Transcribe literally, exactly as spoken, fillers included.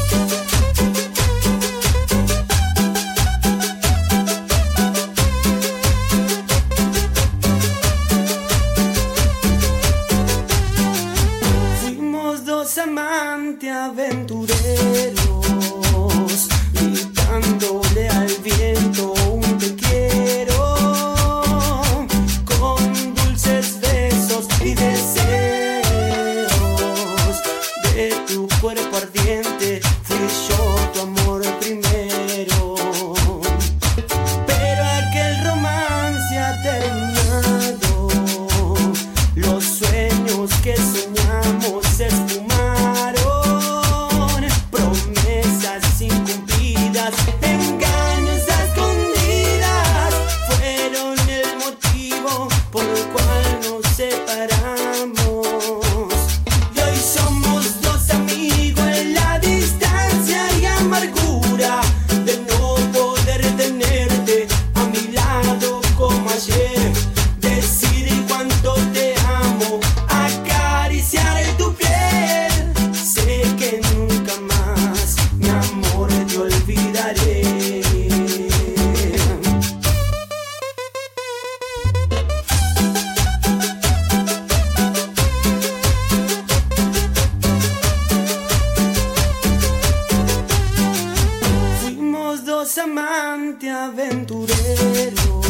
Amantes aventureros, gritándole al viento un te quiero, con dulces besos y deseos de tu cuerpo ardiente. Fui yo tu amor primero, pero aquel romance ha terminado. Los sueños que soñamos se esfumaron. Amante aventurero.